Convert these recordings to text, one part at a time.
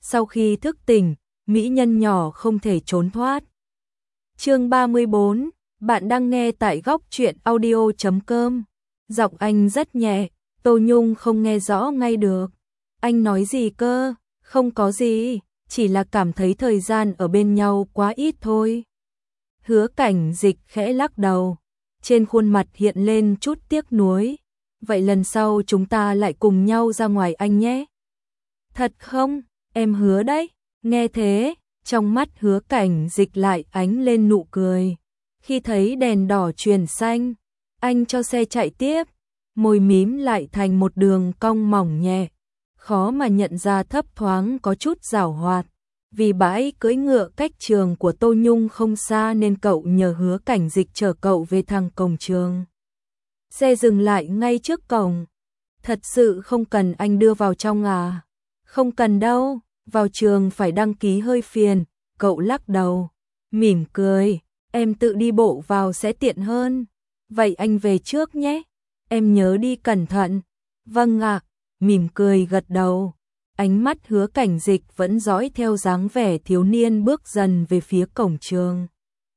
Sau khi thức tỉnh, mỹ nhân nhỏ không thể trốn thoát. Chương 34, bạn đang nghe tại góc truyện audio.com. Giọng anh rất nhẹ, Tô Nhung không nghe rõ ngay được. Anh nói gì cơ? Không có gì, chỉ là cảm thấy thời gian ở bên nhau quá ít thôi. Hứa Cảnh Dịch khẽ lắc đầu, trên khuôn mặt hiện lên chút tiếc nuối. Vậy lần sau chúng ta lại cùng nhau ra ngoài anh nhé. Thật không? Em hứa đấy. Nghe thế, trong mắt Hứa Cảnh Dịch lại ánh lên nụ cười. Khi thấy đèn đỏ chuyển xanh, anh cho xe chạy tiếp, môi mím lại thành một đường cong mỏng nhẹ, khó mà nhận ra thấp thoáng có chút giảo hoạt. Vì bãi cưỡi ngựa cách trường của Tô Nhung không xa nên cậu nhờ Hứa Cảnh Dịch chở cậu về thẳng cổng trường. Xe dừng lại ngay trước cổng. Thật sự không cần anh đưa vào trong à? Không cần đâu, vào trường phải đăng ký hơi phiền. Cậu lắc đầu, mỉm cười, em tự đi bộ vào sẽ tiện hơn. Vậy anh về trước nhé, em nhớ đi cẩn thận. Vâng ạ, mỉm cười gật đầu. Ánh mắt Hứa Cảnh Dịch vẫn dõi theo dáng vẻ thiếu niên bước dần về phía cổng trường.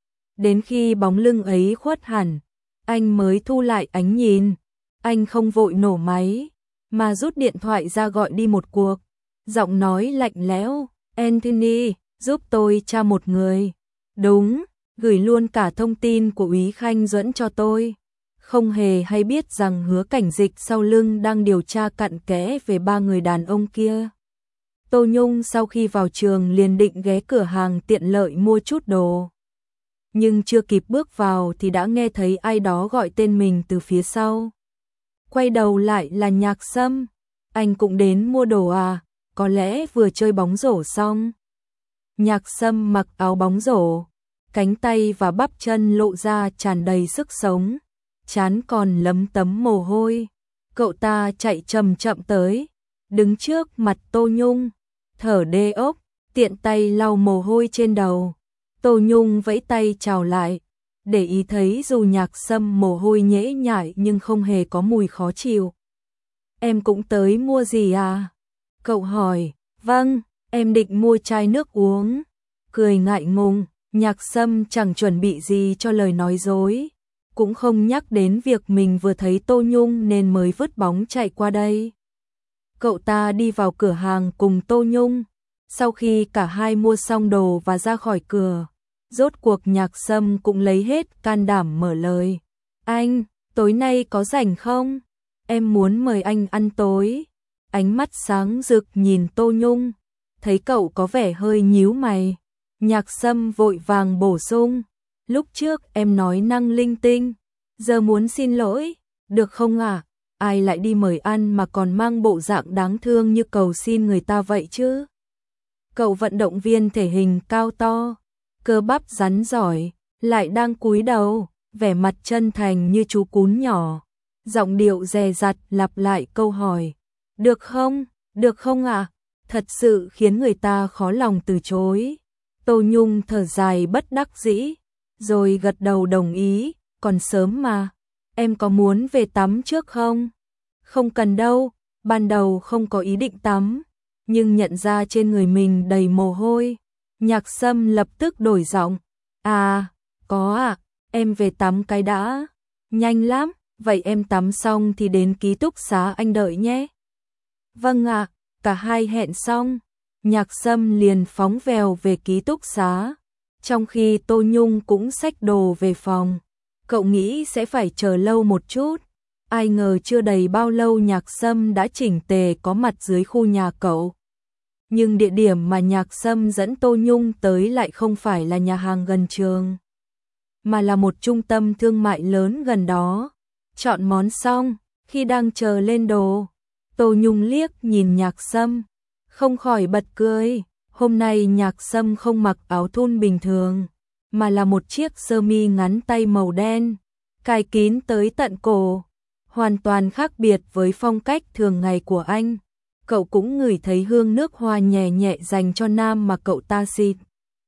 Đến khi bóng lưng ấy khuất hẳn, anh mới thu lại ánh nhìn. Anh không vội nổ máy, mà rút điện thoại ra gọi đi một cuộc. Giọng nói lạnh lẽo, Anthony, giúp tôi tra một người. Đúng, gửi luôn cả thông tin của Úy Khanh Duẫn cho tôi. Không hề hay biết rằng Hứa Cảnh Dịch sau lưng đang điều tra cặn kẽ về 3 người đàn ông kia. Tô Nhung sau khi vào trường liền định ghé cửa hàng tiện lợi mua chút đồ. Nhưng chưa kịp bước vào thì đã nghe thấy ai đó gọi tên mình từ phía sau. Quay đầu lại là Nhạc Sâm. Anh cũng đến mua đồ à? Có lẽ vừa chơi bóng rổ xong. Nhạc Sâm mặc áo bóng rổ, cánh tay và bắp chân lộ ra tràn đầy sức sống, trán còn lấm tấm mồ hôi. Cậu ta chạy chậm chậm tới, đứng trước mặt Tô Nhung, thở đê ốc, tiện tay lau mồ hôi trên đầu. Tô Nhung vẫy tay chào lại, để ý thấy dù Nhạc Sâm mồ hôi nhễ nhại nhưng không hề có mùi khó chịu. Em cũng tới mua gì à? Cậu hỏi. Vâng, em định mua chai nước uống. Cười ngại ngùng, Nhạc Sâm chẳng chuẩn bị gì cho lời nói dối, cũng không nhắc đến việc mình vừa thấy Tô Nhung nên mới vứt bóng chạy qua đây. Cậu ta đi vào cửa hàng cùng Tô Nhung. Sau khi cả hai mua xong đồ và ra khỏi cửa, rốt cuộc Nhạc Sâm cũng lấy hết can đảm mở lời. Anh, tối nay có rảnh không? Em muốn mời anh ăn tối. Ánh mắt sáng rực nhìn Tô Nhung, thấy cậu có vẻ hơi nhíu mày. Nhạc Sâm vội vàng bổ sung, lúc trước em nói năng linh tinh, giờ muốn xin lỗi, được không ạ? Ai lại đi mời ăn mà còn mang bộ dạng đáng thương như cầu xin người ta vậy chứ? Cậu vận động viên thể hình cao to, cơ bắp rắn giỏi, lại đang cúi đầu, vẻ mặt chân thành như chú cún nhỏ. Giọng điệu dè dặt lặp lại câu hỏi, được không ạ? Thật sự khiến người ta khó lòng từ chối. Tô Nhung thở dài bất đắc dĩ, rồi gật đầu đồng ý, còn sớm mà. Em có muốn về tắm trước không? Không cần đâu, ban đầu không có ý định tắm, nhưng nhận ra trên người mình đầy mồ hôi. Nhạc Sâm lập tức đổi giọng, à, có ạ, em về tắm cái đã. Nhanh lắm, vậy em tắm xong thì đến ký túc xá anh đợi nhé. Vâng ạ, cả hai hẹn xong, Nhạc Sâm liền phóng vèo về ký túc xá, trong khi Tô Nhung cũng xách đồ về phòng. Cậu nghĩ sẽ phải chờ lâu một chút, ai ngờ chưa đầy bao lâu Nhạc Sâm đã chỉnh tề có mặt dưới khu nhà cậu. Nhưng địa điểm mà Nhạc Sâm dẫn Tô Nhung tới lại không phải là nhà hàng gần trường, mà là một trung tâm thương mại lớn gần đó. Chọn món xong, khi đang chờ lên đồ, Tô Nhung liếc nhìn Nhạc Sâm, không khỏi bật cười. Hôm nay Nhạc Sâm không mặc áo thun bình thường, mà là một chiếc sơ mi ngắn tay màu đen, cài kín tới tận cổ, hoàn toàn khác biệt với phong cách thường ngày của anh. Cậu cũng ngửi thấy hương nước hoa nhẹ nhẹ dành cho nam mà cậu ta xịt.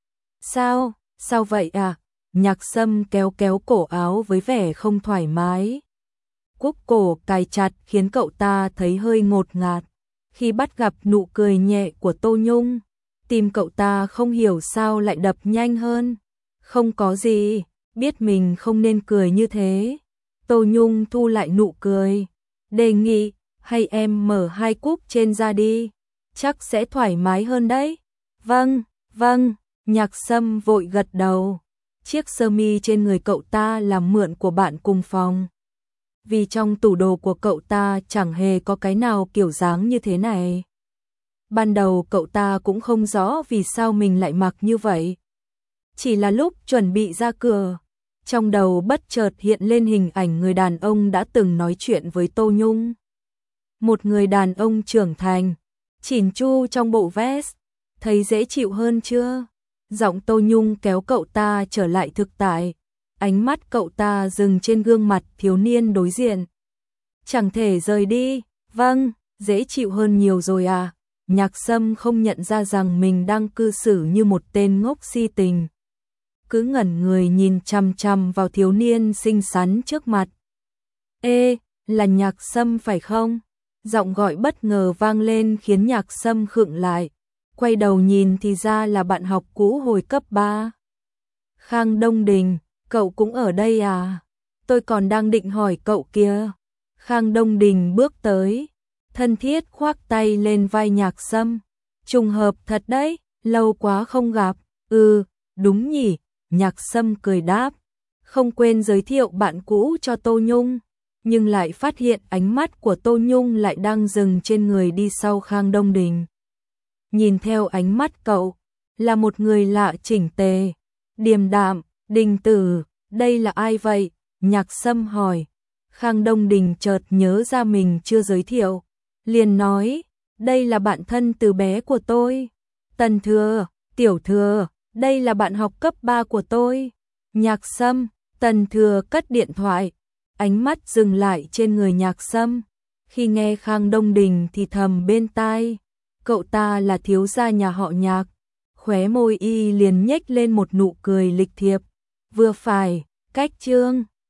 Sao vậy à? Nhạc Sâm kéo kéo cổ áo với vẻ không thoải mái. Cúc cổ cài chặt khiến cậu ta thấy hơi ngột ngạt. Khi bắt gặp nụ cười nhẹ của Tô Nhung, Tim cậu ta không hiểu sao lại đập nhanh hơn. Không có gì, biết mình không nên cười như thế. Tô Nhung thu lại nụ cười, đề nghị, hay em mở hai cúc trên ra đi, chắc sẽ thoải mái hơn đấy. Vâng, vâng, Nhạc Sâm vội gật đầu. Chiếc sơ mi trên người cậu ta là mượn của bạn cùng phòng. Vì trong tủ đồ của cậu ta chẳng hề có cái nào kiểu dáng như thế này. Ban đầu cậu ta cũng không rõ vì sao mình lại mặc như vậy. Chỉ là lúc chuẩn bị ra cửa, trong đầu bất chợt hiện lên hình ảnh người đàn ông đã từng nói chuyện với Tô Nhung. Một người đàn ông trưởng thành, chỉn chu trong bộ vest, thấy dễ chịu hơn chưa? Giọng Tô Nhung kéo cậu ta trở lại thực tại, ánh mắt cậu ta dừng trên gương mặt thiếu niên đối diện. Chẳng thể rời đi, vâng, dễ chịu hơn nhiều rồi à? Nhạc Sâm không nhận ra rằng mình đang cư xử như một tên ngốc si tình. Cứ ngẩn người nhìn chằm chằm vào thiếu niên xinh xắn trước mặt. Ê, là Nhạc Sâm phải không? Giọng gọi bất ngờ vang lên khiến Nhạc Sâm khựng lại. Quay đầu nhìn thì ra là bạn học cũ hồi cấp 3. Khang Đông Đình, cậu cũng ở đây à? Tôi còn đang định hỏi cậu kia. Khang Đông Đình bước tới, thân thiết khoác tay lên vai Nhạc Sâm. Trùng hợp thật đấy, lâu quá không gặp. Đúng nhỉ, Nhạc Sâm cười đáp. Không quên giới thiệu bạn cũ cho Tô Nhung, nhưng lại phát hiện ánh mắt của Tô Nhung lại đang dừng trên người đi sau Khang Đông Đình. Nhìn theo ánh mắt cậu, là một người lạ chỉnh tề, điềm đạm. Đình Tử, đây là ai vậy? Nhạc Sâm hỏi. Khang Đông Đình chợt nhớ ra mình chưa giới thiệu, liền nói, đây là bạn thân từ bé của tôi. Tần Thừa, Tiểu Thừa, đây là bạn học cấp 3 của tôi. Nhạc Sâm, Tần Thừa cất điện thoại, ánh mắt dừng lại trên người Nhạc Sâm. Khi nghe Khang Đông Đình thì thầm bên tai, cậu ta là thiếu gia nhà họ Nhạc. Khóe môi y liền nhếch lên một nụ cười lịch thiệp. Vừa phải, cách chương.